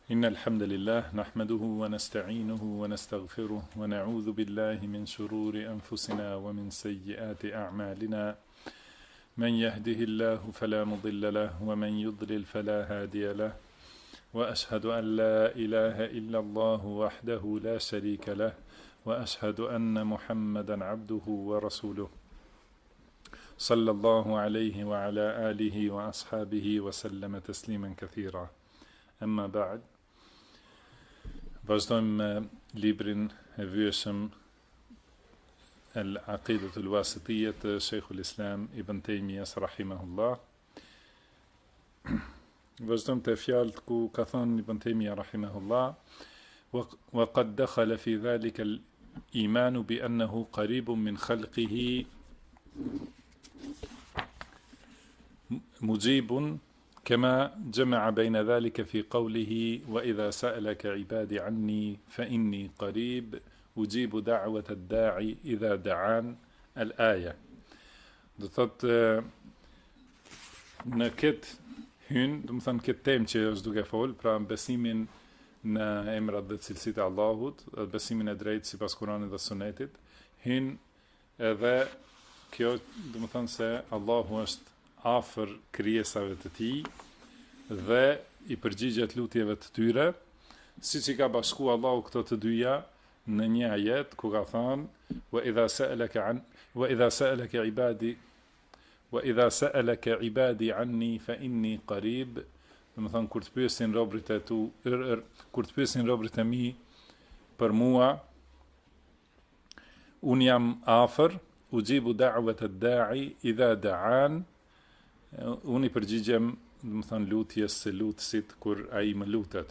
إن الحمد لله نحمده ونستعينه ونستغفره ونعوذ بالله من شرور أنفسنا ومن سيئات أعمالنا من يهده الله فلا مضل له ومن يضلل فلا هادي له وأشهد أن لا إله إلا الله وحده لا شريك له وأشهد أن محمدا عبده ورسوله صلى الله عليه وعلى آله وأصحابه وسلم تسليما كثيرا أما بعد. Vazhdojmë me librin e vyeshëm Al-Aqidatu al-Wasitiyya të Sheikhul Islam Ibn Taymiyas rahimahullah. Vazhdojmë te fjalët ku ka thënë Ibn Taymiya rahimahullah: wa qad dakhala fi dhalika al-iman bi annahu qaribun min khalqihi mujibun كما جمع بين ذلك في قوله وإذا سألك عبادي عني فإني قريب أجيب دعوة الداعي إذا دعان الآية. Do thot në këtë hyn, do të thënë këtë temë që është duke fol, pra besimin në emrat dhe cilësitë e Allahut, besimin e drejtë sipas Kuranit dhe Sunetit, hyn edhe kjo, do të thënë se Allahu është afër krijesave të tij dhe i përgjigjet lutjeve të tyre, siç i ka bashku Allahu këto të dyja në një ajet ku ka thënë wa idha sa'alaka ibadi anni fa inni qarib, do të thënë kur të pyesin robërit e tu, kur të pyesin robërit e mi për mua, un jam afër, ujibu da'wat ad-da'i idha da'an, unë i përgjigjem, do të thënë lutjes së lutësit kur ai më lutet.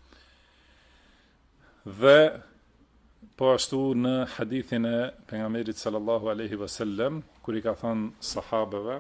Dhe po ashtu në hadithin e pejgamberit sallallahu alaihi wasallam, kur i ka thënë sahabeve,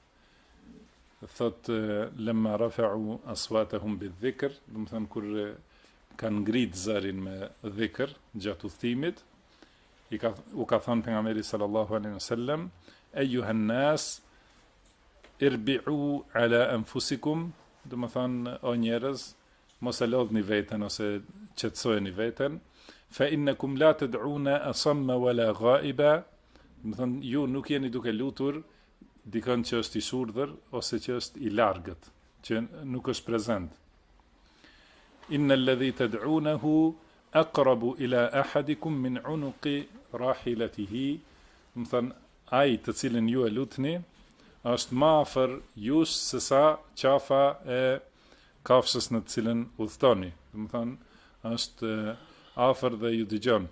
thot lamma rafa'u aswatahum bidh-dhikr, do të thënë kur kanë ngrit zërin me dhikr gjatë udhëtimit, u ka thënë pejgamberi sallallahu alaihi wasallam: ayyuhan nas irbi'u ala anfusikum, do të thënë o njerëz, mos e lodhni veten ose qetësojeni veten, fa innakum la tad'una asamma wala ghaiba, do të thënë ju nuk jeni duke lutur dikën që është i surdhër ose që është i largët, që nuk është prezent. Innal ladhi tad'unahu aqrabu ila ahadikum min unuqi rahilatihi, do të thënë ai të cilin ju e lutni është më afër jush se sa qafa e kafshës në të cilën udhtoni. Do të thënë është afër dhe ju dëgjon.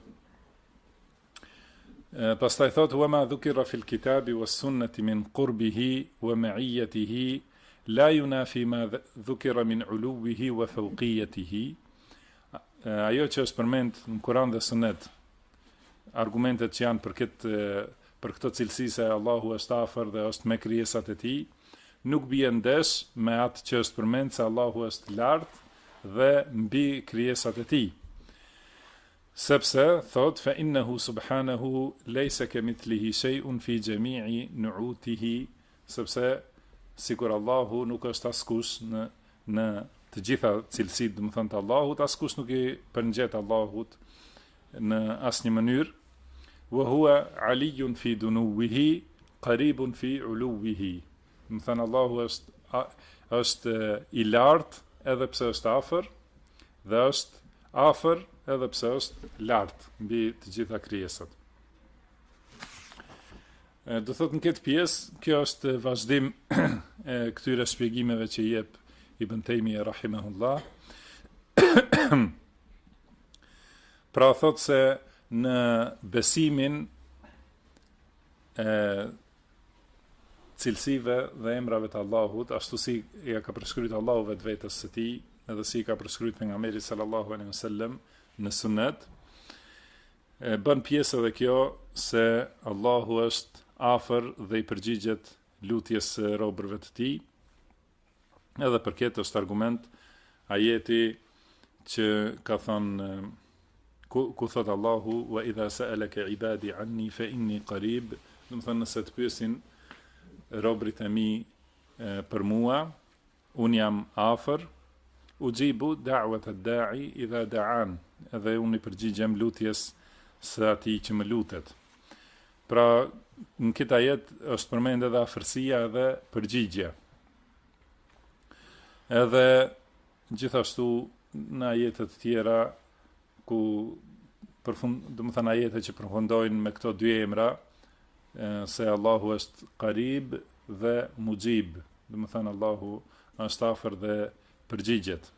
Pastaj thot wa ma dhukira fil kitabi was sunnati min qurbihi wa ma'iyatihi la yunafi ma dhukira min uluwihi wa fawqiyatihi. Ajo që është përmend në Kur'an dhe Sunet, argumentet që janë për këtë cilësi se Allahu është afër dhe është me krijesat e tij, nuk bie ndesh me atë që është përmend se Allahu është lart dhe mbi krijesat e tij. Sepse thot fa innahu subhanahu laysa kamithlihi shay'un fi jami'i nu'utihi, sepse sikur Allahu nuk është askush në të gjitha cilësitë, do të thënë të Allahut, askush nuk i përngjet Allahut në asnjë mënyrë. Wa huwa aliyun fi dunuwihi qaribun fi uluwihi. Do thënë Allahu është i lartë edhe pse është afër, dhe është afër edhe pse është lart mbi të gjitha krijesat. Do thotë në këtë pjesë, kjo është vazhdim e këtyre shpjegimeve që i jep Ibn Taymiya rahimahullah. Pra thotë se në besimin e cilësive dhe emrave të Allahut, ashtu si ja ka preskryer Allahu vetvetes së tij, edhe si ka preskryer pejgamberi sallallahu alaihi wasallam në Sunet, bën pjesë edhe kjo se Allahu është afër dhe i përgjigjet lutjes së robërve të tij. Edhe për këtë është argument ajeti që ka thënë ku thot Allahu wa idha sa'alaka ibadi anni fa inni qarib, do të thënë nëse të pyesin robërit e mi për mua, un jam afër, ujibu da'wat ad-da'i idha da'an, edhe unë i përgjigjem lutjes së atij që më lutet. Pra, në këtë ajet është përmendë edhe afërsia edhe përgjigja. Edhe gjithashtu në ajetet të tjera ku domethënë ajete që përfundojnë me këto dy emra, se Allahu është qarib dhe mujib, domethënë Allahu është afër dhe përgjigjet.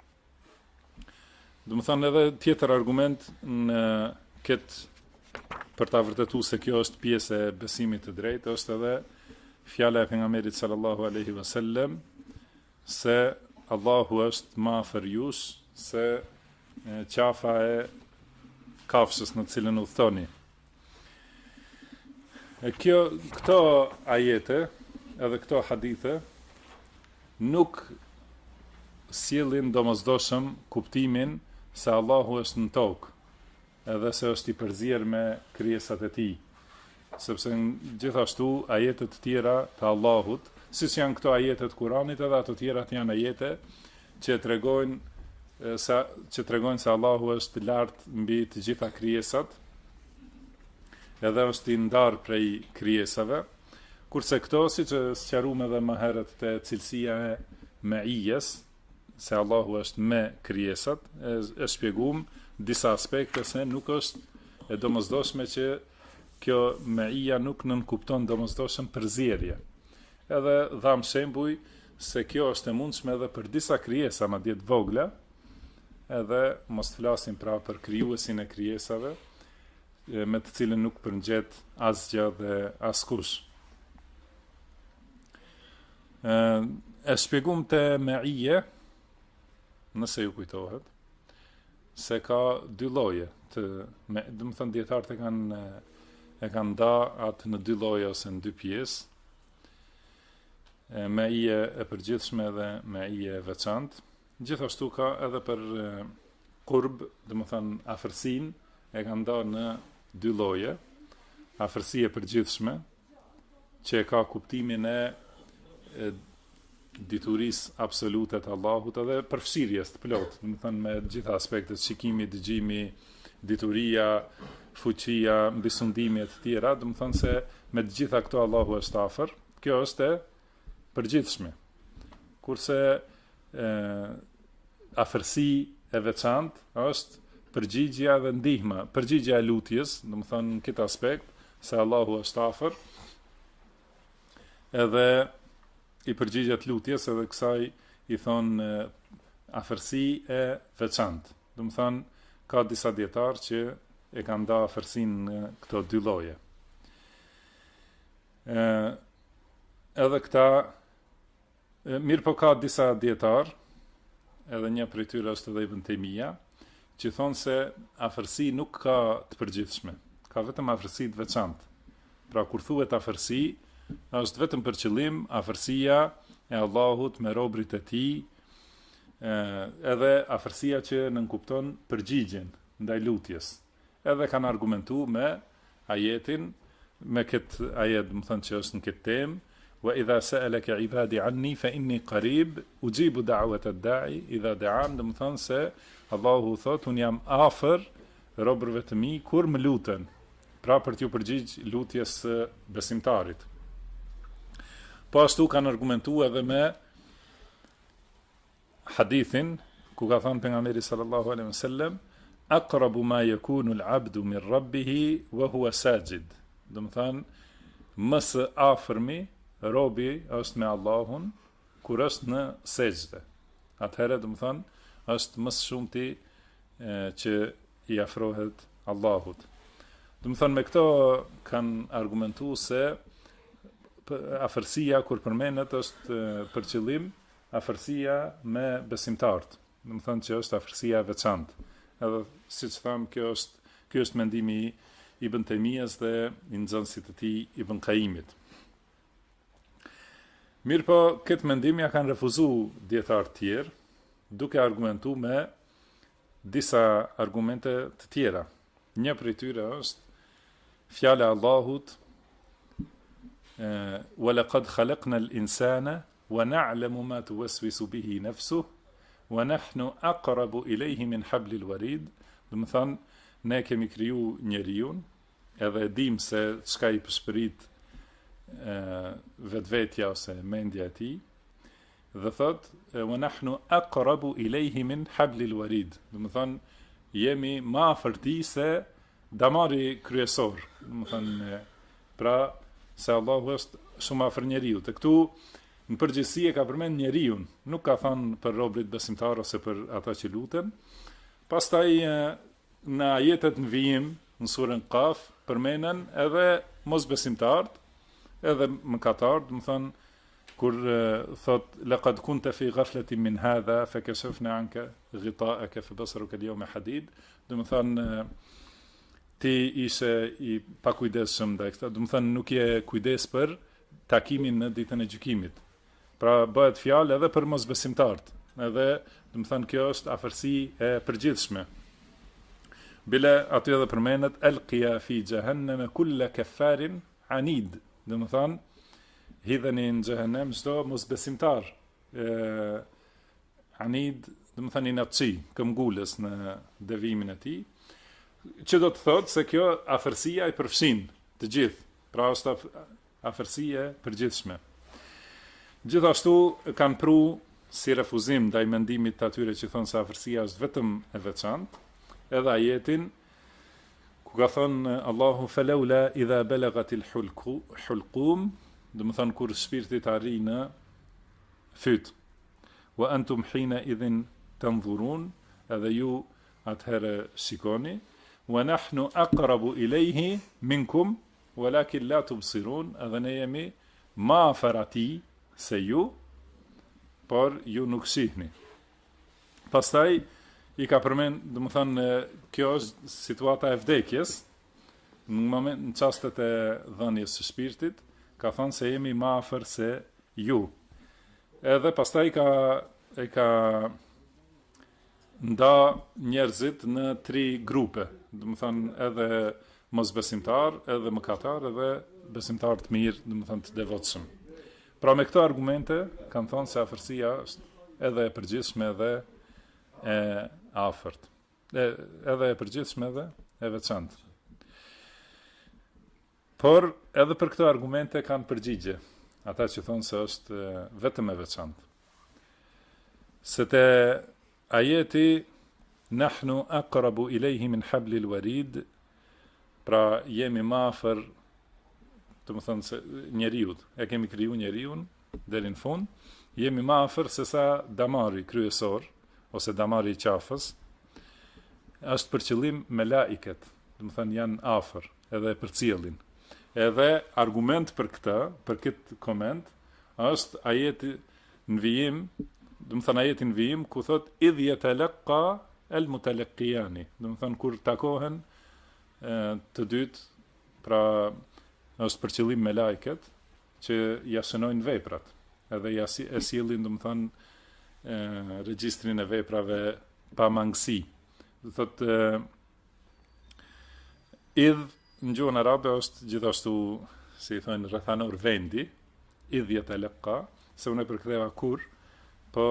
Domethënë edhe tjetër argument në këtë për ta vërtetuar se kjo është pjesë e besimit të drejtë është edhe fjala e pejgamberit sallallahu alaihi wasallam se Allahu është më afër jush se qafa e kafshës në cilën udhtoni. Këto ajete edhe këto hadithe nuk sjellin domosdoshëm kuptimin se Allahu është në tokë, edhe se është i përzier me krijesat e tij. Sepse gjithashtu ajetet të tjera të Allahut, siç janë këto ajete të Kuranit, edhe ato tjera janë ajete që tregojnë se Allahu është lart mbi të gjitha krijesat, edhe është i ndarë prej krijesave, kurse këto, siç e sqaruam edhe më herët, te cilësia e meijes, se Allahu është me krijesat, e shpjeguam disa aspekte se nuk është e domosdoshme që kjo meia nuk nënkupton domosdoshëm përzierje. Edhe dham shembuj se kjo është e mundshme edhe për disa krijesa madje të vogla, edhe mos flasim pra për krijuesin e krijesave, me të cilën nuk përngjet asgjë dhe askush. E shpjegum të meije, nëse ju kujtohet, se ka dy lloje domethënë dietarët e kanë nda atë në dy lloje ose në dy pjesë. Meije e përgjithshme dhe meije e veçantë. Gjithashtu ka edhe për qurb, domethënë afërsinë, e kanë nda në dy lloje. Afërsia e përgjithshme, që ka kuptimin e diturisë absolute të Allahut edhe përfshirjes të plotë, domethënë me gjitha aspektet, shikimi, dëgjimi, dituria, fuqia, mbisundimi e të tjera, domethënë se me të gjitha këto Allahu është afër. Kjo është e përgjithshme. Kurse afërsi e veçantë është përgjigjja dhe ndihma, përgjigjja e lutjes, domethënë në këtë aspekt se Allahu është afër, edhe i përgjigjet lutjes edhe kësaj i thonë afërsi e veçantë. Domethënë ka disa dietarë që e kanë nda afërsinë në këto dy lloje. Edhe këta mirë po ka disa dietarë, edhe një prej tyre është edhe Ibn Taymija, që thonë se afërsi nuk ka të përgjithshme, ka vetëm afërsi të veçantë. Pra kur thuhet afërsi, është vetëm për qëllim afërsia e Allahut me robrit e tij, edhe afërsia që nënkupton përgjigjen ndaj lutjes. Edhe kanë argumentuar me ajetin, me këtë ajet, më thënë që është në këtë temë, wa idha sa'alaka ibadi anni fa inni qarib ujibu da'wata ad-da'i idha da'an, do të thonë se Allahu thotë un jam afër robërve të mi kur më luten, pra për t'ju përgjigj lutjes së besimtarit. Po ashtu kanë argumentuar edhe me hadithin ku ka thënë pejgamberi sallallahu alaihi wasallam aqrabu ma yakunu al-'abdu min rabbih wa huwa sajid. Do të thonë më së afërmi robi është me Allahun kur është në sejdë. Atëherë do të thonë është më shumti që i afrohet Allahut. Do të thonë me këto kanë argumentuar se afërsia kur përmendet është për qëllim afërsia me besimtarët. Do të thonë që është afërsia e veçantë. Edhe siç tham, ky është mendimi i Ibn Taymijas dhe i nxënësit të tij Ibn Qayyimit. Mirë po, këtë mendim ja kanë refuzuar dietarë të tjerë, duke argumentuar me disa argumente të tjera. Një prej tyre është fjala e Allahut wa laqad khalaqna al-insana wa na'lamu ma tuwaswisu bihi nafsuhu wa nahnu aqrabu ilayhi min hablil warid, do të thonë ne kemi kriju njeriun, edhe dim se çka i përshpërit vetvetja ose mendja e tij, dhe thot wa nahnu aqrabu ilayhi min hablil warid, do të thonë jemi më afër tij se damari kryesor, do të thonë pra se Allahu është shumë afër njeriu. Të këtu në përgjithësi e ka përmend njeriu, nuk ka thënë për robërit besimtar ose për ata që luten. Pastaj në ajetet në vijim në surën Qaf përmenden edhe mosbesimtarët, edhe mëkatarët, do të thonë kur thot laqad kunta fi ghaflatin min hadha fakashafna anka ghita'aka fabasaruka al-yawma hadid, do të thonë ti ishe i pakujdesshëm ndaj kësaj, do të thonë nuk je kujdes për takimin në ditën e gjykimit. Pra bëhet fjalë edhe për mosbesimtarët. Edhe do të thonë kjo është afërsi e përgjithshme. Bile aty edhe përmendet alqiya fi jahannam kull kaffarin anid, do të thonë hidheni në xhehenem çdo mosbesimtar anid, do të thonë inatçi, këmbgulës në devimin e tij, që do të thotë se kjo afërsia i përfshin të gjithë, pra është afërsia e përgjithshme. Gjithashtu kanë pru si refuzim ndaj mendimit të atyre që thonë se afërsia është vetëm e veçantë, edhe ajetin ku ka thënë Allahu falawla idha balagatil hulqum, do të thonë kur shpirti të arrijë në fyt. Wa antum hina idhin tanzurun, edhe ju atëherë shikoni. Wa nahnu aqrabu ilayhi minkum walakin la tubsirun, edhe ne jemi më afër atij se ju, por ju nuk shihni. Pastaj i ka përmend, do të thonë kjo është situata e vdekjes, në çastet e dhënies së shpirtit, ka thonë se jemi më afër se ju. Edhe pastaj e ka nda njerëzit në 3 grupe, do të thonë edhe mosbesimtar, edhe mëkatar, edhe besimtar të mirë, do të thonë të devotshëm. Pra me këto argumente kanë thonë se afërsia është edhe e përgjithshme edhe e afërt. Edhe e përgjithshme edhe e veçantë. Por edhe për këto argumente kanë përgjigje, ata që thonë se është vetëm e veçantë. Se te ajeti nahnu aqrabu ilayhi min hablil warid, pra jemi më afër, do të thonë se njeriu, e kemi kriju njeriu deri në fund, jemi më afër se sa damari kryesor ose damari i qafës, është për qëllim me laiket, do të thonë janë afër edhe për cilin. Edhe argument për këtë koment, është ajeti në vijim, do të thonë ajeti në vijim, ku thot idh yatalaqqa al-mutalaqqiyan, do të thonë kur takohen të dytë, pra është për qëllim me laiket që ja shënojnë veprat, edhe ja e sillin, do të thonë regjistrin e veprave pa mangësi. Do thotë idh në gjuhën arabe është gjithashtu, si i thonë, rrethanor vendi, idh yatalaqqa, se unë e përktheva kur, po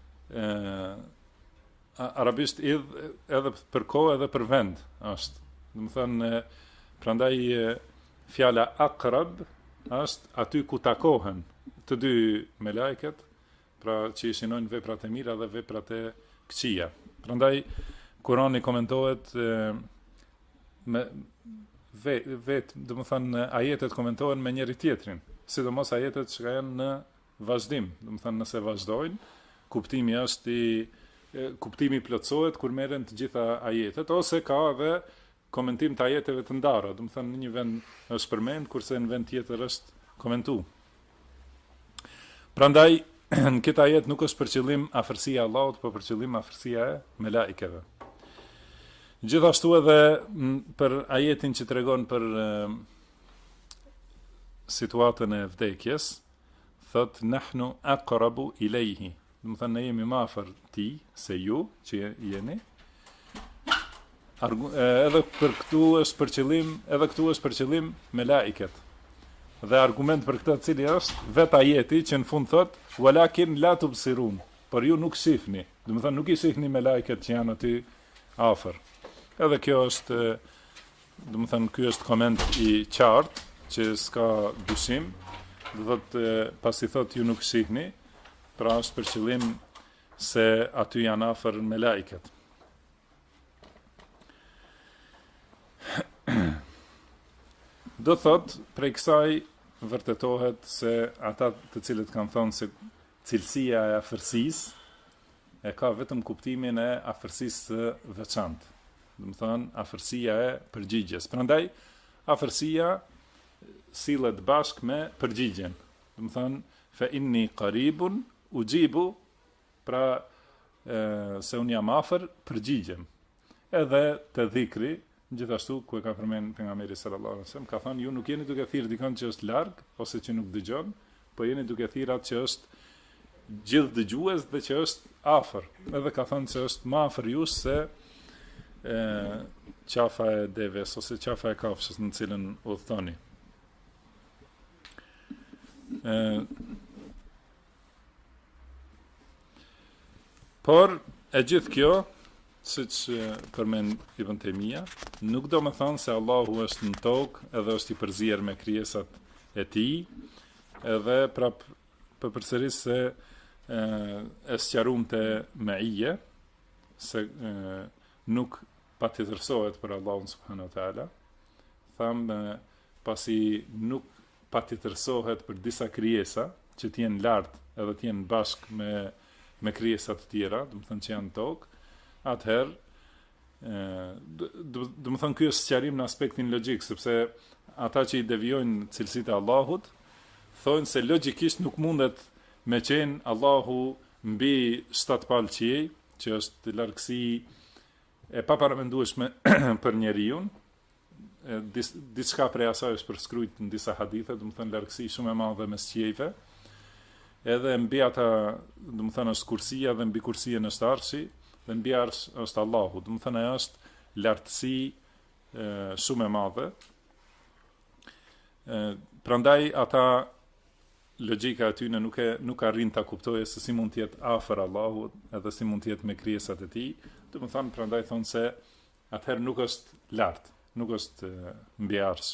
arabisht idh edhe për kohë edhe për vend është. Do të thonë, prandaj fjala aqrab është aty ku takohen të dy me laiket, pra që i shinojnë veprat e mira dhe veprat e këqija. Prandaj Kurani komentohet me do të thonë ajetet komentohen me njëri tjetrin, sidomos ajetet që janë në vazhdim, do të thonë nëse vazhdojnë, kuptimi plotësohet kur merren të gjitha ajetet, ose ka edhe komentim të ajeteve të ndara, do të thonë në një vend është përmend, kurse në vend tjetër është komentuar. Prandaj në këtë ajet nuk është për qëllim afërsia e Allahut, por për qëllim afërsia e melaikeve. Gjithashtu edhe për ajetin që tregon për situatën e vdekjes, thot nahnu aqrabu ilayhi, do të thonë ne jemi më afër tij se ju që jeni. Edhe këtu është për qëllim me laiket. Dhe argument për këtë cili është vet ajeti që në fund thot walakin la tubsirun, por ju nuk shihni, Do të thënë nuk i shihni me lajket që janë aty afër. Edhe kjo është, do të thënë ky është koment i qartë që s'ka dyshim. Do thotë pasi thotë ju nuk shihni, pra është për qëllim se aty janë afër me lajket. Do thot, prej kësaj vërtetohet se ata të cilët kanë thonë se cilësia e afërsisë e ka vetëm kuptimin e afërsisë së veçantë. Do të thonë afërsia e përgjigjes. Prandaj afërsia sillet bashkë me përgjigjen. Do të thonë fa inni qaribun ujibu, pra se un jam afër përgjigjem. Edhe te dhikri gjithashtu ku e ka përmend pejgamberi sallallahu alajhi wasallam, ka thënë ju nuk jeni duke thirrë dikon që është larg ose që nuk dëgjon, po jeni duke thirrë atë që është gjithë dëgjues dhe që është afër. Edhe ka thënë se është më afër ju se qafa e deves ose qafa e kafshës në cilën udhëtoni. Por e gjithë kjo, siç përmend Ibn Taymija, nuk do të thonë se Allahu është në tokë edhe është i përzier me krijesat e tij, edhe prap përsëris se e sqarumte meije se nuk patjetërsohet për Allahun subhanahu wa taala. Tham pasi nuk patjetërsohet për disa krijesa që të jenë lart edhe të jenë bashkë me krijesa të tjera, do të thonë që janë në tokë. Atëherë, do të thonë ky është sqarim në aspektin logjik, sepse ata që i devijojnë cilësitë e Allahut, thonë se logjikisht nuk mundet me qenë Allahu mbi 7 palë qiej, që është largësi e paparamendueshme për njeriu. Diçka prej asaj është përshkruajtur në disa hadithe, do të thonë largësi shumë e madhe mes qiejve. Edhe mbi ata, do të thonë është kursia dhe mbi kursinë është arshi. Dhe mbi arsh është Allahu, do të thënë ajo është lartësi shumë e madhe. Prandaj ata logjika e tyre nuk arrin ta kuptojë se si mund të jetë afër Allahut, edhe si mund të jetë me krijesat e tij. Do të thënë prandaj thonë se atëherë nuk është lart, nuk është mbi arsh.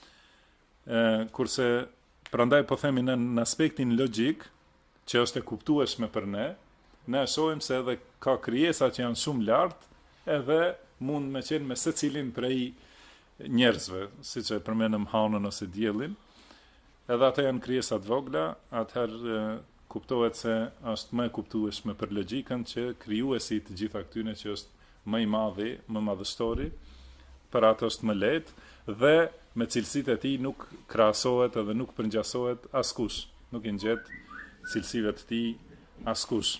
Kurse prandaj po themi në aspektin logjik, që është e kuptueshme për ne shohim se edhe ka krijesa që janë shumë lart, edhe mund me qenë me secilin prej njerëzve, siç e përmendëm hanën ose diellin. Edhe ata janë krijesa të vogla, atëherë kuptohet se është më e kuptueshme për logjikën që krijuesi i të gjitha këtyre që është më i madhi, më madhështori, për atë është më lehtë dhe me cilësitë e tij nuk krahasohet edhe nuk përngjasohet askush, nuk i ngjet cilësive të tij askush.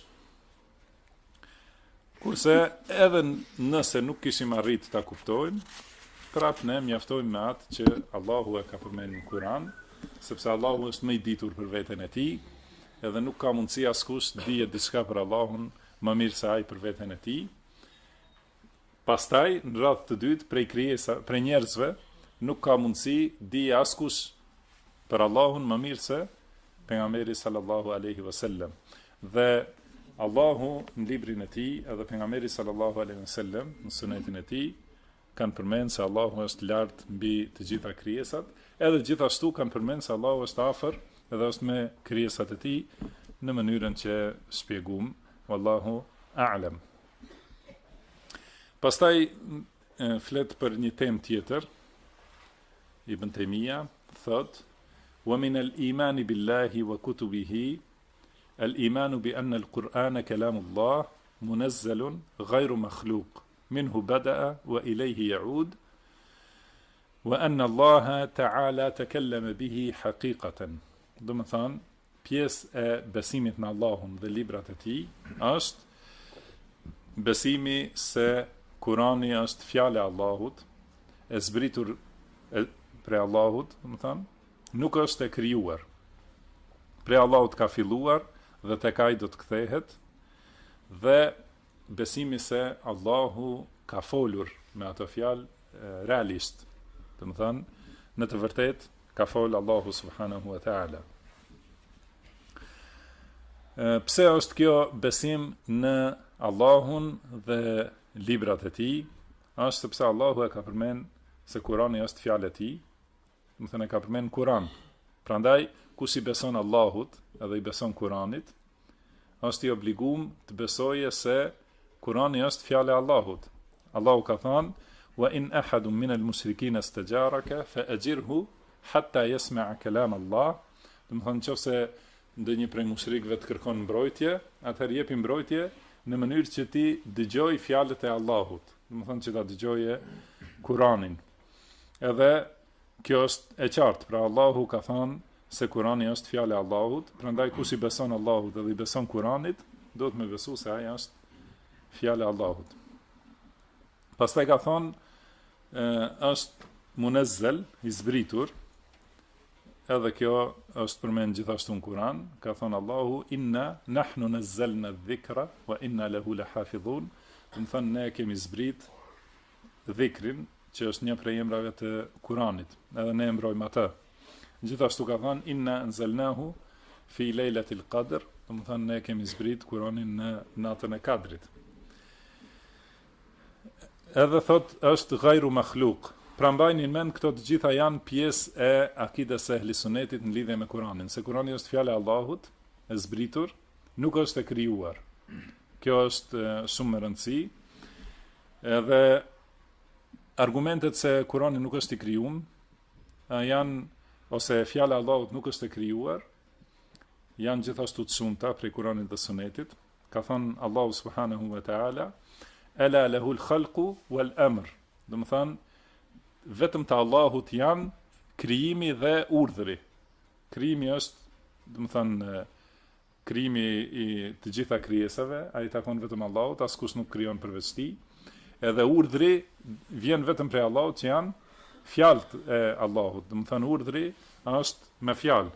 Kurse edhe nëse nuk kishim arrit ta kuptojmë, prapë ne mjaftojmë me atë që Allahu e ka përmendur në Kur'an, sepse Allahu është më i ditur për veten e tij, edhe nuk ka mundësi askush të dijë diçka për Allahun më mirë se ai për veten e tij. Pastaj, në radhë të dytë, prej njerëzve, nuk ka mundësi dijë askush për Allahun më mirë se pejgamberi sallallahu alaihi wasallam. Dhe Allahu në librin e tij edhe pejgamberi sallallahu alaihi wasallam në sunetin e tij kanë përmendur se Allahu është lart mbi të gjitha krijesat, edhe gjithashtu kanë përmendur se Allahu është afër edhe është me krijesat e tij në mënyrën që shpjegum, wallahu a'lam. Pastaj flet për një temë tjetër. Ibn Taymija thot: "Wa min al-iman billahi wa kutubihi الإيمان بأن القرآن كلام الله منزل غير مخلوق منه بدأ وإليه يعود وأن الله تعالى تكلم به حقيقة." Do të thonë, pjesë e besimit në Allahun dhe librat e tij është besimi se Kurani është fjala e Allahut, e zbritur prej Allahut, do të thonë, nuk është e krijuar. Prej Allahut ka filluar dhe tek ai do të kthehet, dhe besimi se Allahu ka folur me ato fjalë realisht. Do të thënë, në të vërtetë ka folur Allahu subhanahu wa taala. Pse është kjo besim në Allahun dhe librat e tij? Është sepse Allahu e ka përmend se Kurani është fjalë e tij, do të thënë e ka përmend Kur'an. Prandaj kush i beson Allahut edhe i beson Kur'anit, është i obliguar të besojë se Kurani është fjalë e Allahut. Allahu ka thënë: "Wa in ahadun min al-mushrikeen istajaraka fa ajirhu hatta yasma'a kalam Allah." Do të thonë nëse ndonjë prej mushrikëve të kërkon mbrojtje, atëherë jepi mbrojtje në mënyrë që ti dëgjoj fjalët e Allahut. Do të thonë që ta dëgjoje Kur'anin. Edhe kjo është e qartë, pra Allahu ka thënë se Kurani është fjalë e Allahut, prandaj kush i beson Allahut dhe i beson Kur'anit, do të më besu se ai është fjalë e Allahut. Pastaj ka thënë është munezzal, i zbritur. Edhe kjo është përmend gjithashtu në Kur'an, ka thënë Allahu: "Inna nahnu nazzalna adh-dhikra wa inna lahu lahafidhun." Do të thonë ne kemi zbrit dhikrin, që është një prej emrave të Kur'anit, edhe ne e mbrojmë atë. Gjithashtu ka thënë: "Inna anzalnahu fi lejlatil qadr." Do të thonë ne kemi zbrit Kur'anin në natën e Kadrit. Edhe thot është ghayru makhluq. Pra mbajnë mend këto të gjitha janë pjesë e akides e ehlis sunetit në lidhje me Kur'anin, se Kur'ani është fjala e Allahut, e zbritur, nuk është e krijuar. Kjo është shumë e rëndësishme. Edhe argumentet se Kur'ani nuk është i krijuar janë, ose fjala e Allahut nuk është e krijuar, janë gjithashtu të shumta prej Kur'anit dhe Sunetit. Ka thënë Allahu subhanahu wa taala: "Ala lahu al-khalqu wal-amr." Do të thonë vetëm të Allahut janë krijimi dhe urdhri. Krijimi është, do të thënë, krijimi i të gjitha krijesave, ai takon vetëm Allahut, askush nuk krijon përveç tij. Edhe urdhri vjen vetëm prej Allahut, që janë fjalët e Allahut. Do të thënë urdhri është me fjalë.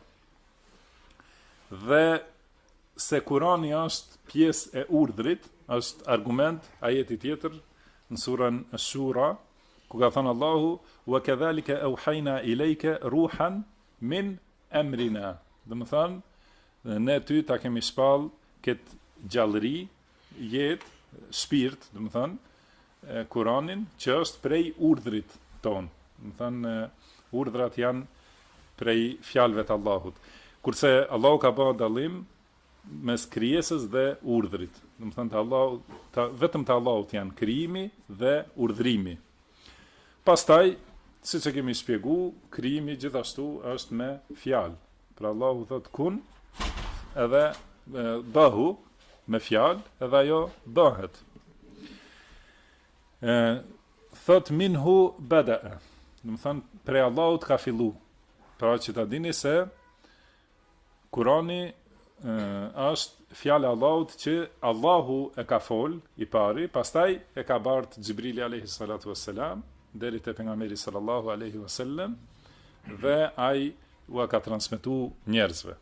Dhe se Kurani është pjesë e urdhrit, është argument ajeti tjetër në surën Ash-Shura, ku ka thënë Allahu: "Wa kadhalika awhayna ilayka ruhan min amrina." Do të thonë ne ty ta kemi shpall këtë gjallëri, jetë, shpirt, do të thonë Kur'anin, që është prej urdhrit ton. Do të thonë urdhrat janë prej fjalëve të Allahut. Kurse Allahu ka bërë dallim mes krijesës dhe urdhrit. Do të thonë vetëm te Allahut janë krijimi dhe urdhrimi. Pastaj, siç e kemi shpjegu, krijimi gjithashtu është me fjalë. Pra Allahu thot kun, edhe bëhu me fjalë, edhe ajo bëhet. Thot minhu bada'a. Do të thonë prej Allahut ka fillu. Pra që ta dini se Kurani është fjala e Allahut që Allahu e ka fol i pari, pastaj e ka bart Xhibrili alayhi salatu wassalam deri te pejgamberi sallallahu alaihi wasallam dhe ai u ka transmetuar njerëzve.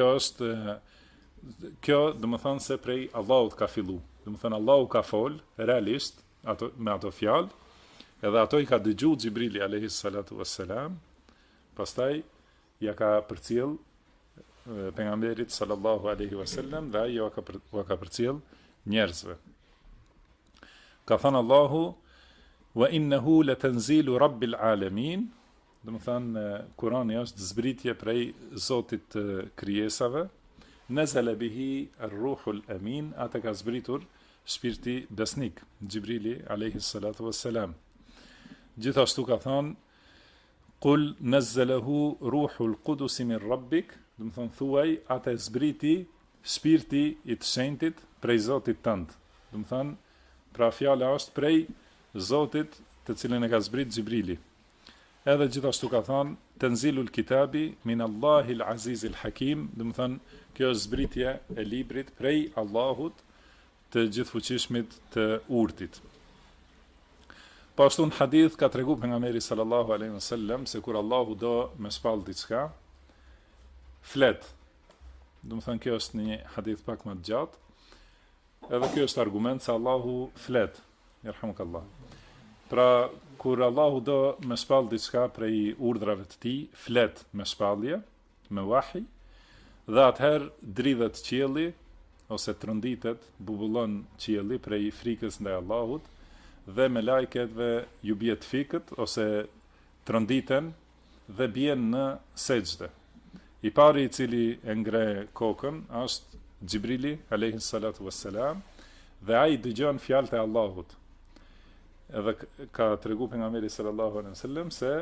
Kjo do të thonë se prej Allahut ka fillu. Do të thonë Allahu ka fol realisht me ato fjalë, edhe ato i ka dëgjuar Xhibrili alayhi salatu wassalam, pastaj ja ka përcjell pejgamberit sallallahu alaihi wasallam dhe ai u ka përcjell njerëzve. Ka thënë Allahu: "Wa innahu latanzilu rabbil alamin." Do të thonë Kurani është zbritje prej Zotit të krijesave. Nazala bihi ar-ruhul amin, ata ka zbritur shpirti besnik, Xhibrili alayhi salatu wassalam. Gjithashtu ka thënë: "Qul nazzalahu ruhul qudus min rabbik." Do të thonë thuaj, ata zbriti shpirti i të shenjtit prej Zotit tënd. Do të thonë pra fjala është prej Zotit të cilën e ka zbrit Xhibrili. Edhe gjithashtu ka thënë tanzilul kitabi min Allahil azizil hakim, do të thonë kjo është zbritje e librit prej Allahut të gjithfuqishmit të urtit. Po ashtu në hadith ka tregu pejgamberi sallallahu alaihi wasallam se kur Allahu do me shpall diçka, flet. Do të thonë kjo është një hadith pak më të gjatë. Edhe kjo është argument se Allahu flet. Yerhamukallah. Pra kur Allahu do me shpall diçka prej urdhrave të tij, flet me shpallje, me wahi, dhe atëherë dridhet qielli ose tronditet, bubullon qielli prej frikës ndaj Allahut, dhe me lajketve ju bie të fikët, ose tronditen dhe bien në sejdë. I pari i cili e ngre kokën është Gjibrili alayhi salatu wassalam, dhe ai dëgjon fjalët e Allahut. Edhe ka tregu pejgamberi sallallahu alaihi wasallam se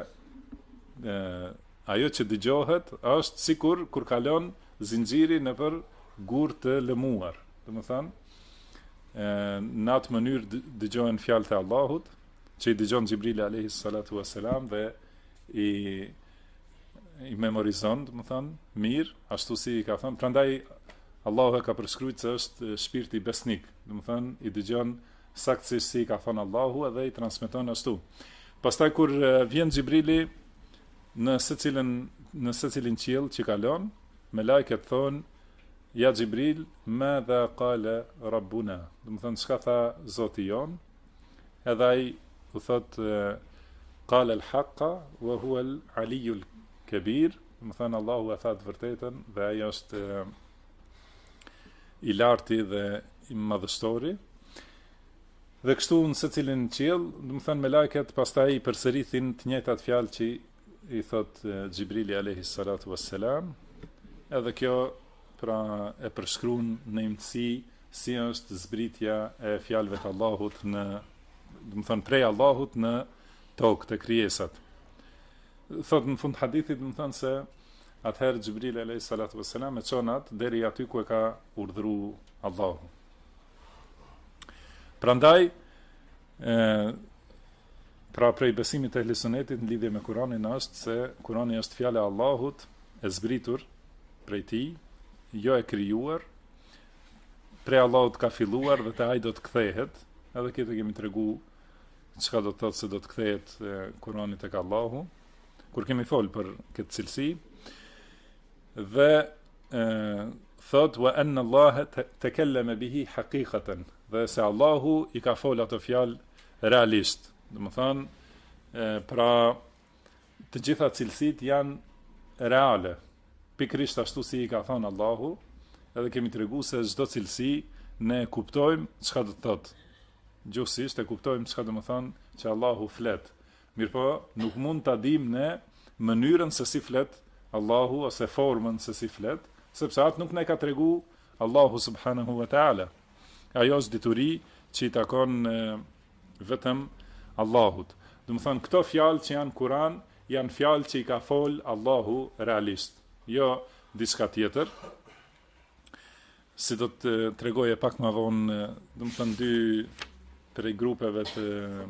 ajo që dëgjohet është sikur kur kalon zinxhiri nëpër gur të lëmuar. Domethënë, në atë mënyrë dëgjohen fjalët e Allahut, që i dëgjon Gjibrili alayhi salatu wassalam dhe i memorizon, domethënë, mirë, ashtu si i ka thënë. Prandaj Allahu e ka përshkruajtur se është shpirti besnik, domethënë i dëgjon saktësisht si i ka thënë Allahu edhe i transmeton ashtu. Pastaj kur vjen Gjibrili në secilin qiell që kalon, me lajket thonë: Ja Gjibril, madha qala rabbuna. Domethënë çka tha Zoti jon? Edhe ai u thot qala al-haqqa wa huwa al-aliyyul kabir. Domethënë Allahu e tha të vërtetën dhe ai është i larti dhe i madhështori. Dhe kështu në secilin qiell, domethënë me lajket pastaj i përsërithin të njëjtat fjalë që i thot Gjibrili alayhi salatu wassalam. Edhe kjo pra e përshkruan në imtësi si është zbritja e fjalëve të Allahut domethënë prej Allahut në tokë të krijesat. Thot në fund hadithit, domethënë se atëherë Gjibrili alayhi salatu wassalam e çonat deri aty ku e ka urdhëruar Allahu. Prandaj pra prej besimit të ehlisonetit në lidhje me Kur'anin është se Kur'ani është fjala e Allahut e zbritur prej tij, jo e krijuar, prej Allahut ka filluar dhe te ai do të kthehet. Edhe këtë kemi treguar çka do të thotë se do të kthehet Kur'ani tek Allahu, kur kemi fol për këtë cilësi. Dhe thot wa anna Allah takallama bihi haqiqatan, dhe se Allahu i ka fol ato fjalë realisht. Domethënë pra të gjitha cilësitë janë reale, pikërisht ashtu si i ka thënë Allahu. Edhe kemi treguar se çdo cilësi ne kuptojmë çka do të thotë. Gjuhësisht e kuptojmë çka do të thonë që Allahu flet. Mirpo nuk mund ta dimë ne mënyrën se si flet Allahu ose formën se si flet, sepse atë nuk ne ka treguar Allahu subhanahu wa taala. Ajo është dituri që i takon vetëm Allahut. Domethënë këto fjalë që janë Kur'an janë fjalë që i ka fol Allahu realisht, jo diçka tjetër. Si do të tregoje pak më vonë, domethënë dy prej grupeve të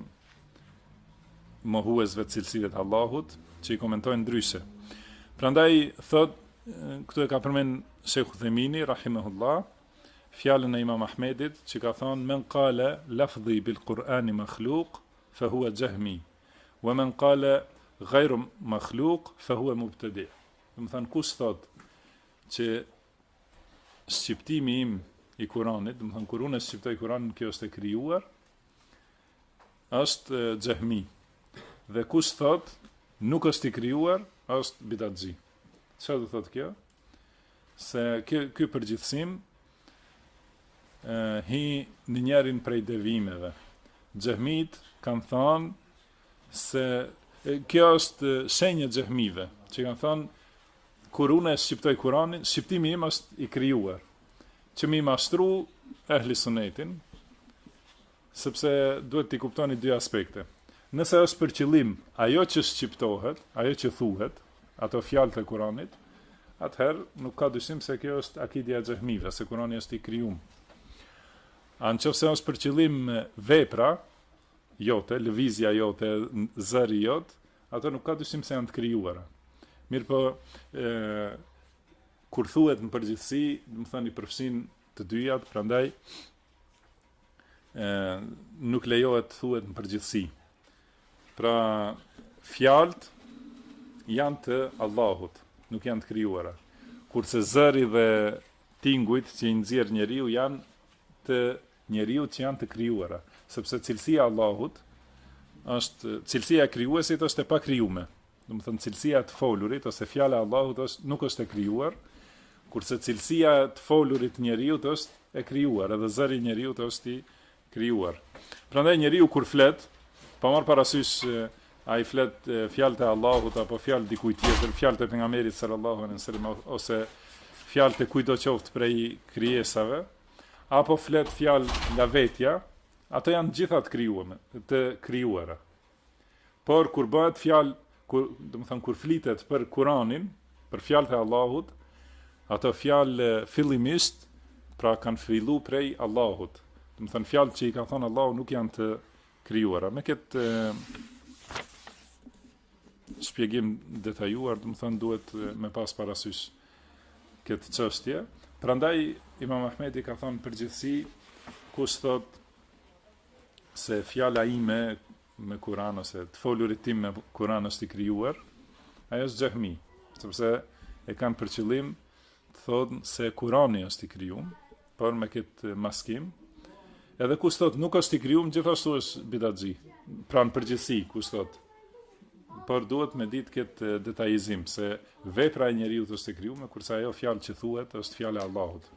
mohuesve të cilësive të Allahut, që i komentojnë ndryshe. Prandaj thot, këtu e ka përmend Sheikh Uthemini rahimahullah, fjalën e Imam Ahmedit që ka thonë: men qala lafdhi bil Qur'ani makhluq fa huwa jahmi, wa man qala ghayru makhluq fa huwa mubtadi'. Domethënë kush thot që shqiptimi im i Kuranit, domethënë kur unë shqiptoj Kuranin kjo është e krijuar, është xehmi. Dhe kush thot nuk është i krijuar, është bidatxhi. Çfarë do thotë kjo? Se ky përgjithësim hi në njërin prej devimeve. Xehmit kanë thënë se kjo është shenjë xehmive, që kanë thënë kur unë shqiptoj Kuranin, shqiptimi im është i krijuar, që mi mashtru ehli sunetin, sepse duhet t'i kuptoni dy aspekte. Nëse është për qëllim ajo që shqiptohet, ajo që thuhet, ato fjalë të Kuranit, atëherë nuk ka dyshim se kjo është akidja e xehmive, se Kurani është i krijuar. Nëse është për qëllim vepra jote, lëvizja jote, zëri jot, ato nuk ka dyshim se janë të krijuara. Mirpo kur thuhet në përgjithësi, do të thënë i përfshin të dyjat, prandaj nuk lejohet të thuhet në përgjithësi. Pra fjalët janë të Allahut, nuk janë të krijuara. Kurse zëri dhe tingujt që i nxjerr njeriu janë të njeriu që janë të krijuara, sepse cilësia e Allahut është cilësia e krijuesit është e pakrijuar. Do të thënë cilësia e të folurit ose fjala e Allahut nuk është e krijuar, kurse cilësia të folurit njeriut është e krijuar, edhe zëri njeriut është i krijuar. Prandaj njeriu kur flet, pa marr parasysh ai flet fjalët e Allahut apo fjalë dikujt tjetër, fjalët e pejgamberit sallallahu alaihi wasallam ose fjalët e kujdo qoftë prej krijesave, apo flet fjalë nga vetja, ato janë gjitha të krijuara. Por kur bëhet fjalë, kur flitet për Kur'anin, për fjalët e Allahut, ato fjalë fillimisht pra kanë fillu prej Allahut. Fjalët që i ka thënë Allahu nuk janë të krijuara. Me këtë shpjegim detajuar, duhet me pas parasysh këtë çështje. Prandaj Imam Ahmedi ka thënë përgjithësi, kush thot se fjala ime me Kur'an ose të folurit tim me Kur'an është i krijuar, ai është xehmi, sepse e kanë për qëllim të thonë se Kur'ani është i krijuar, por me këtë maskim. Edhe kush thot nuk është i krijuar, gjithashtu është bidatxhi. Pra në përgjithësi kush thot. Por duhet me ditë këtë detajizim se vepra e njeriu është e krijuar, kurse ajo fjalë që thuhet është fjala e Allahut.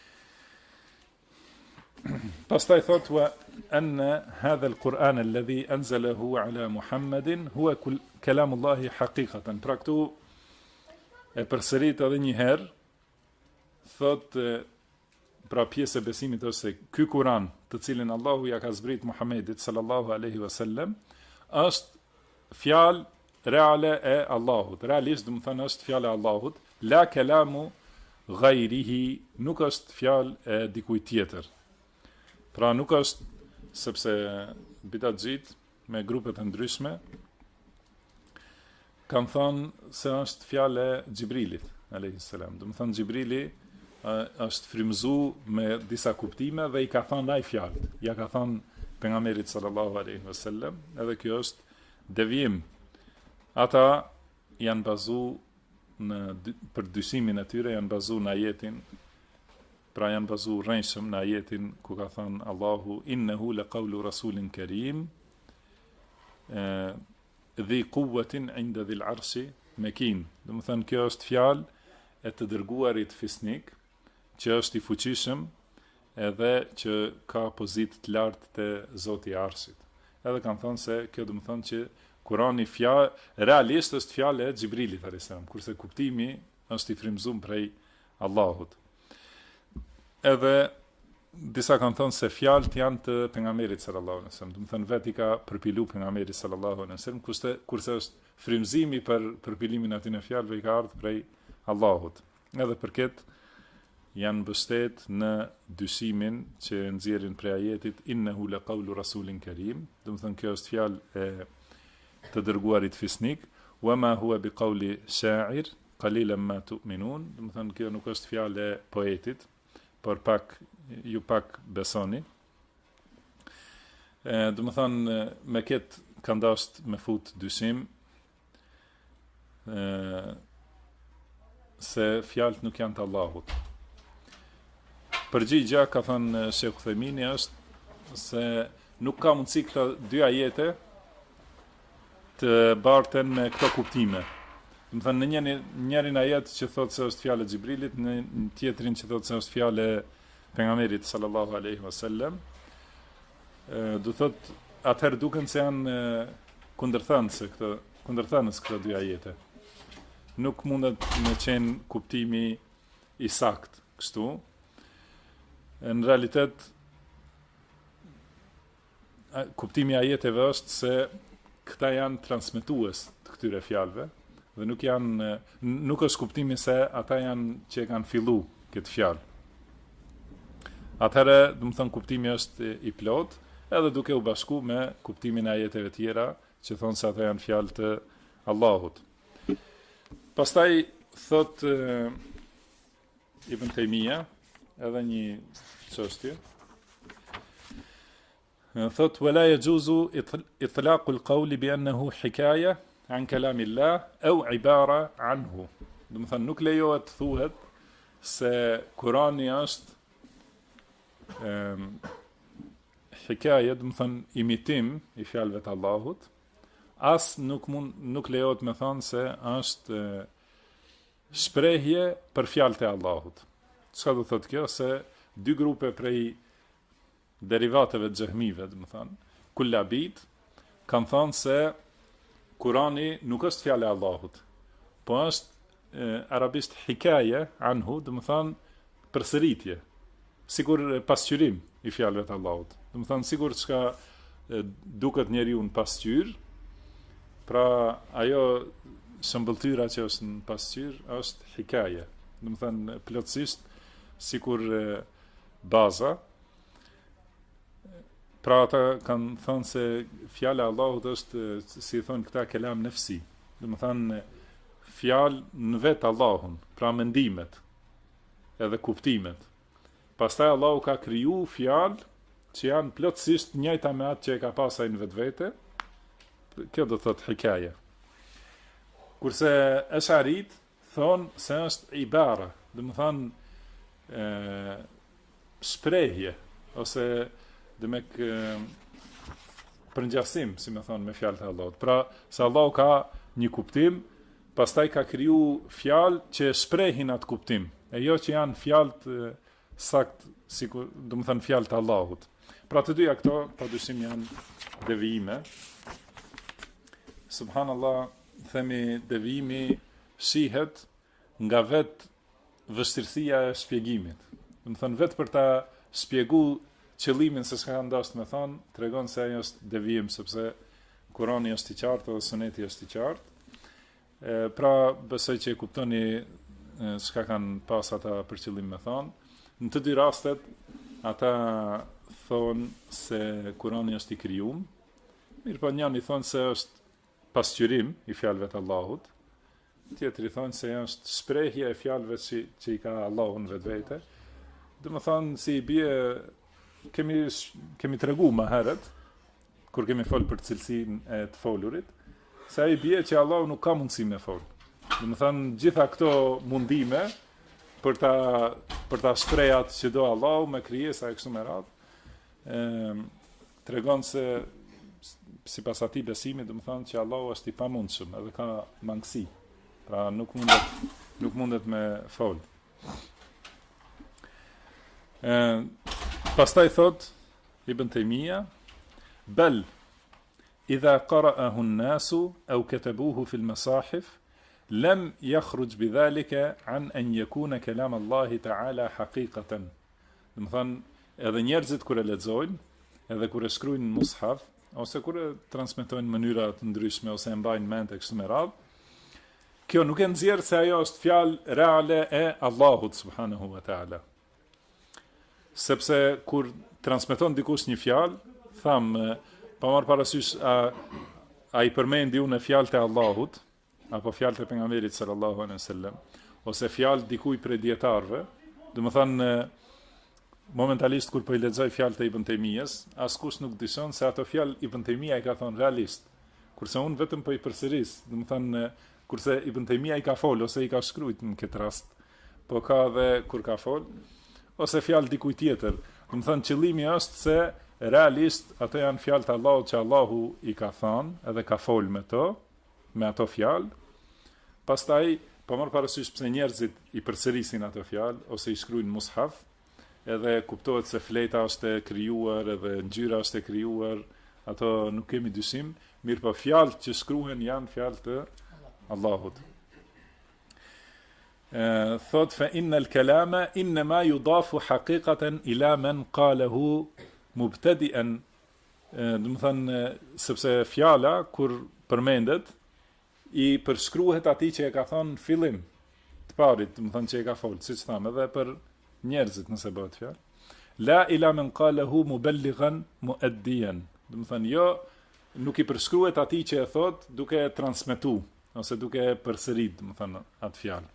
Pastaj thot wa anna hadha al-Qur'an alladhi anzalahu ala Muhammadin huwa kalamullahi haqiqatan. Pra këtu e përsërit edhe një herë, thot pra pjesë e besimit është se ky Kur'an, të cilin Allahu ja ka zbrit Muhammedit sallallahu alaihi wasallam, është fjalë reale e Allahut. Realisht do të thonë është fjalë e Allahut, la kalamu ghayrihi, nuk është fjalë e dikujt tjetër. Pra nuk është, sepse bidatxhit me grupet e ndryshme kanë thënë se është fjalë e Xhibrilit alayhis salam. Do të thonë Xhibrili është frymëzuar me disa kuptime dhe i ka thënë ai fjalë. Ja ka thënë pejgamberit sallallahu alaihi wasallam, edhe kjo është devijim. Ata janë bazuar për dysimin e tyre janë bazuar në ajetin, pra janë bazuar rrejshëm në ajetin ku ka thënë Allahu innehu laqawlu rasulin karim dhi quwwatin inda dhil arshi makin. Do të thënë kjo është fjalë e të dërguarit fisnik, që është i fuqishëm edhe që ka pozitë të lartë te Zoti i Arshit. Edhe kanë thënë se kjo do të thonë që Kurani realisht është fjalë e Xhibrilit alayhis salam, kurse kuptimi është i frymëzuar prej Allahut. Edhe disa kanë thënë se fjalët janë të pejgamberit sallallahu alaihi wasallam, do të thënë vetë ka përpilu pejgamberi sallallahu alaihi wasallam, kurse është frymëzimi për përpilimin e atyre fjalëve i ka ardhur prej Allahut. Edhe për këtë janë mbështet në dysimin që nxjerrin prej ajetit innehu laqawlu rasulin karim, do të thënë kjo është fjalë e të dërguarit fisnik, wa ma huwa biqawli sha'ir qalilan ma tu'minun, do të thënë kjo nuk është fjalë e poetit, por ju pak besoni. Do të thënë me këtë kanë dashur me fut dyshim se fjalët nuk janë të Allahut. Përgjigja, ka thënë Sheikh Uthemini, është se nuk ka mundësi këto dy ajete të barten me këto kuptime. Do të thënë në njërin ajet që thotë se është fjalë e Xhibrilit, në tjetrin që thotë se është fjalë e pejgamberit sallallahu alaihi wasallam, do thotë atëherë duken se janë kundërthënës këto dy ajete. Nuk mundet me qenë kuptimi i sakt kështu. Në realitet kuptimi i ajeteve është se këta janë transmetues të këtyre fjalëve dhe nuk është kuptimi se ata janë që kanë fillu këtë fjalë. Atëherë, do të thonë kuptimi është i plot, edhe duke u bashku me kuptimin e ajeteve tjera që thonë se ata janë fjalë të Allahut. Pastaj thot Ibn Taymija edhe një çështje. Thot wala yajuzu itlaqu al-qawli bi annahu hikaya an kalam Allah aw ibara anhu. Do të thënë nuk lejohet të thuhet se Kurani është hikaje, do të thënë imitim i fjalëve të Allahut. As nuk lejohet me thënë se është shprehje për fjalët e Allahut. Çka do thotë kjo? Se dy grupe prej derivateve të xehmive, kullabit, kanë thënë se Kurani nuk është fjalë e Allahut, po është arabisht hikaje anhu, përsëritje, sikur pasqyrim i fjalëve të Allahut. Sikur çka duket njeriu në pasqyr, pra ajo shëmbëltyra që është në pasqyr është hikaje. Plotësisht sikur baza. Pra ata kanë thënë se fjala e Allahut është, si thonë këta, kelam nefsi. Fjalë në vetë Allahun, pra mendimet edhe kuptimet. Pastaj Allahu ka kriju fjalë që janë plotësisht njëjta me atë që e ka pasaj në vetvete. Kjo do thotë hikaje. Kurse Esharit thonë se është ibara, shprehje ose përngjasim, si me thonë, me fjalët e Allahut. Pra, se Allahu ka një kuptim, pastaj ka kriju fjalë që shprehin atë kuptim, e jo që janë fjalët sakt, fjalët e Allahut. Pra të dyja këto, padyshim janë devijime. Subhanallah, themi devijimi shihet nga vetë vështirësia e shpjegimit. Vetë për ta shpjegu qëllimin se çka kanë dashur me thonë, tregon se ajo është devijim, sepse Kurani është i qartë dhe Suneti është i qartë. Pra besoj që e kuptoni çka kanë pas ata për qëllim me thonë. Në të dy rastet ata thonë se Kurani është i krijuar. Mirë, njëri thonë se është pasqyrim i fjalëve të Allahut. Tjetri thonë se është shprehje e fjalëve që i ka Allahu në vetvete. Si i bie, kemi tregu më herët, kur kemi folë për cilësinë e të folurit, se ai bie që Allahu nuk ka mundësi me fol. Gjitha këto mundime për ta shpreh atë që do Allahu me krijesa e kështu me radhë, tregon se sipas atij besimi, që Allahu është i pamundshëm, edhe ka mangësi. Pra nuk mundet me fol. Pastaj thot Ibn Taymija, bel idha qara'ahu an-nasu aw katabuhu fi al-masahif lam yakhruj bidhalika an yakuna kalam Allah ta'ala haqiqatan. Edhe njerëzit kur e lexojnë, edhe kur e shkruajnë në mushaf, ose kur e transmetojnë në mënyra të ndryshme ose e mbajnë mend e kështu me radhë, kjo nuk e nxjerr se ajo është fjalë reale e Allahut subhanahu wa ta'ala. Sepse kur transmeton dikush një fjalë, pa marr parasysh a i përmendi unë fjalët e Allahut, apo fjalët e pejgamberit sallallahu alaihi wasallam, ose fjalë dikujt prej dietarëve, momentalisht kur po i lexoj fjalët e Ibn Taymijës, askush nuk dishon se ato fjalë Ibn Taymija i ka thonë realisht, kurse unë vetëm po i përsëris, kurse Ibn Taymija i ka fol ose i ka shkruajt në këtë rast, po ka edhe kur ka fol, ose fjalë dikujt tjetër. Qëllimi është se realisht ato janë fjalë të Allahut që Allahu i ka thënë edhe ka fol me ato fjalë. Pastaj po marr parasysh pse njerëzit i përsërisin ato fjalë ose i shkruajnë mushaf, edhe kuptohet se fleta është e krijuar edhe ngjyra është e krijuar, ato nuk kemi dyshim, mirë po fjalët që shkruhen janë fjalë të Allahut. Thot fa innal kalama inma yudafu haqiqatan ila man qalahu mubtadi'an. Sepse fjala kur përmendet i përshkruhet atij që e ka thonë në fillim të parit, që e ka folë, siç thamë edhe për njerëzit nëse bëhet fjalë. La ila man qalahu muballighan muaddiyan. Jo, nuk i përshkruhet atij që e thot duke transmetuar ose duke përsërit, atë fjalë.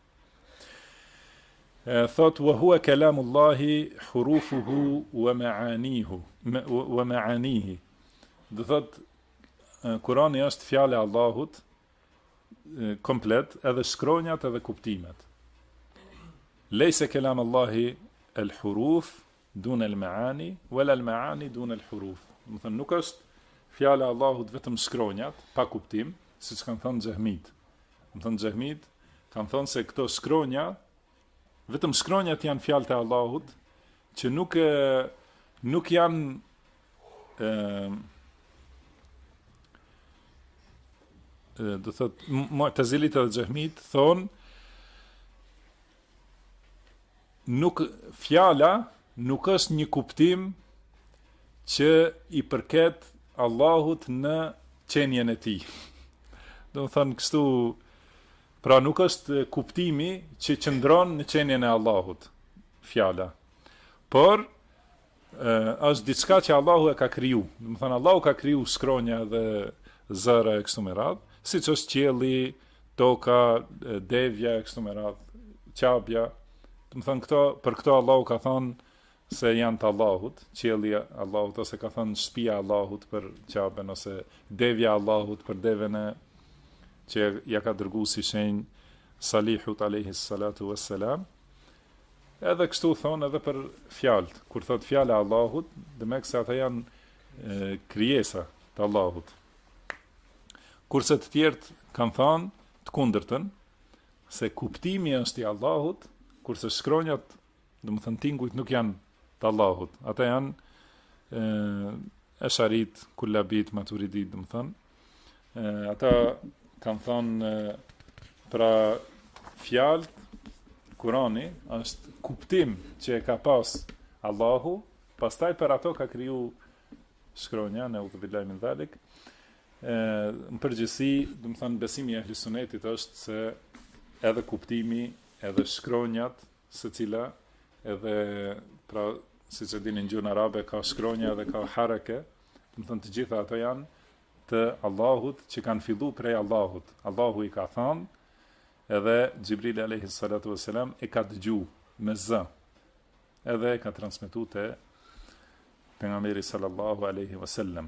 Thot wa huwa kalamullahi hurufuhu wa ma'anihi. Do thot Kurani është fjala e Allahut komplet, edhe shkronjat edhe kuptimet. Leysa kalamullahi al-huruf dun al-ma'ani wala al-ma'ani dun al-huruf. Nuk është fjala e Allahut vetëm shkronjat pa kuptim, siç kanë thënë xehmit. Xehmit Kanë thonë se këto shkronja, vetëm shkronjat janë fjalët e Allahut, që nuk janë do thot Mu'tazilit dhe Xehmit thonë fjala nuk është një kuptim që i përket Allahut në qenjen e tij. Do të thonë kështu, pra nuk është kuptimi që qëndron në qenjen e Allahut, fjala. Por është diçka që Allahu e ka kriju. Do të thonë Allahu ka kriju shkronja dhe zëra e kështu me radhë, siç është qielli, toka, devja e kështu me radhë, qabja. Do të thonë për këto Allahu ka thonë se janë të Allahut, qielli Allahut, ose ka thënë shtëpia Allahut për qabën, ose devja Allahut për devën që ja ka dërguar si shenjë Salihut alayhi salatu wassalam. Edhe kështu thonë edhe për fjalët. Kur thot fjala Allahut, demek se ata janë krijesa të Allahut. Kurse të tjerët kanë thënë të kundërtën, se kuptimi është i Allahut, kurse shkronjat, domethënë tingujt nuk janë të Allahut. Ata janë esharit, kullabit, maturidit, domethënë. Ata kanë thënë pra fjalët, Kurani është kuptim që e ka pas Allahu, pastaj për ato ka kriju shkronja, neudhu billahi min dhalik. Në përgjithësi, do të thënë besimi i ehlis sunetit është se edhe kuptimi, edhe shkronjat, secila, edhe pra siç e dini në gjuhën arabe ka shkronja dhe ka hareke, do të thënë të gjitha ato janë të Allahut që kanë filluar prej Allahut. Allahu i ka thënë, edhe Gjibrili alayhi salatu wassalam e ka dëgju me zë, edhe e ka transmetuar te pejgamberi sallallahu alaihi wasallam.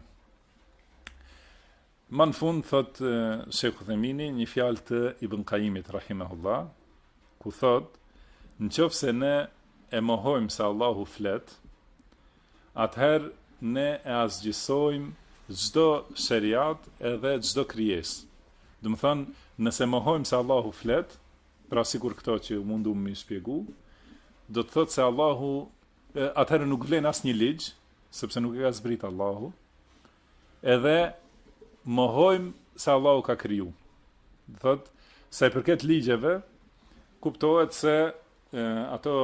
Më në fund thot Sheikhu Themini një fjalë të Ibn Qayyimit rahimahullah, ku thot, nëse ne e mohojmë se Allahu flet, atëherë ne e asgjësojmë çdo sheriat edhe çdo krijesë. Do të thonë, nëse mohojmë se Allahu flet, pra sikur këto që mundu më shpjegu, do të thotë se Allahu atëherë nuk vlen asnjë ligj, sepse nuk e ka zbrit Allahu, edhe mohojmë se Allahu ka kriju. Do thotë, sa i përket ligjeve, kuptohet se ato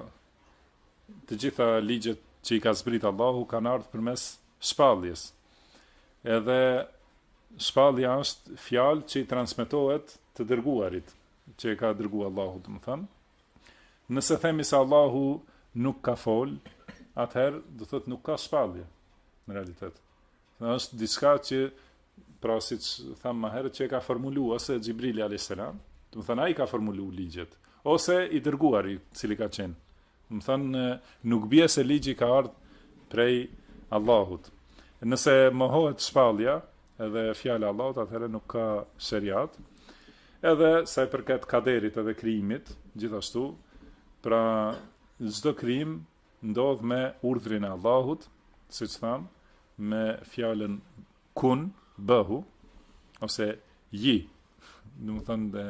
të gjitha ligjet që i ka zbrit Allahu kanë ardhur përmes shpalljes. Edhe shpallja është fjalë që i transmetohet të dërguarit, që i ka dërguar Allahu, do të thënë. Nëse themi se Allahu nuk ka fol, atëherë do thotë nuk ka shpallje në realitet. Është diçka që, pra siç tham më herët, që e ka formuluar ose Gjibrili alayhis salam, do të thënë ai ka formuluar ligjet, ose i dërguari, i cili ka qenë. Do të thënë nuk bie se ligji ka ardhur prej Allahut. Nëse mohohet shpallja, edhe fjala Allahut, atëherë nuk ka sheriat. Edhe sa i përket kaderit edhe krijimit, gjithashtu, pra çdo krijim ndodh me urdhrin e Allahut, siç tham, me fjalën kun, bëhu, ose ji, do të thonë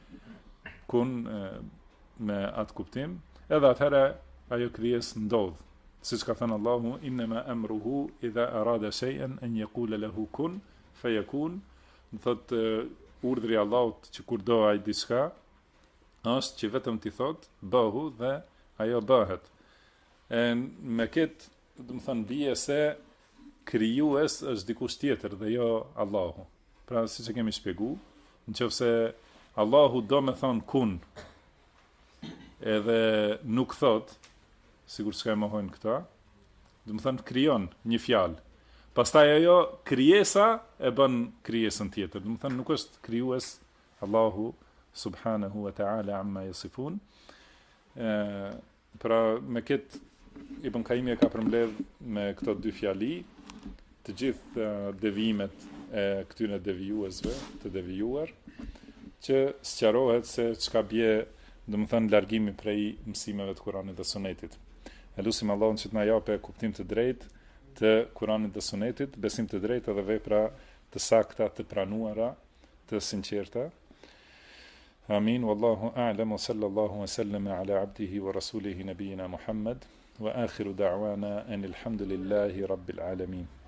kun me atë kuptim, edhe atëherë ajo krijes ndodh. Siç ka thënë Allahu, innama amruhu idha arada shay'an an yaqula lahu kun fayakun. Do thotë urdhri i Allahut që kur do ai diçka, është që vetëm ti thot bëhu dhe ajo bëhet. Me këtë, do të thënë, bie se krijues është dikush tjetër dhe jo Allahu. Pra siç e kemi shpjeguar, nëse Allahu do me thonë kun, edhe nuk thot, sigur s'ka e mohojnë këta, do të thënë krijon një fjalë. Pastaj ajo krijesa e bën krijesën tjetër. Do të thënë nuk është krijues Allahu subhanahu wa ta'ala amma yasifun. Pra me këtë Ibn Qayyimi e ka përmbledh me këto dy fjali të gjithë devimet e këtyre devijuesve, të devijuar, që sqarohet se çka bie, do të thënë largimi prej mësimeve të Kuranit dhe Sunetit. Elusim Allahun që të na japë kuptim të drejtë të Kuranit dhe Sunetit, besim të drejtë dhe vepra të sakta, të pranuara, të sinqerta. آمين. والله أعلم، وصلى الله وسلم على عبده ورسوله نبينا محمد، وآخر دعوانا أن الحمد لله رب العالمين.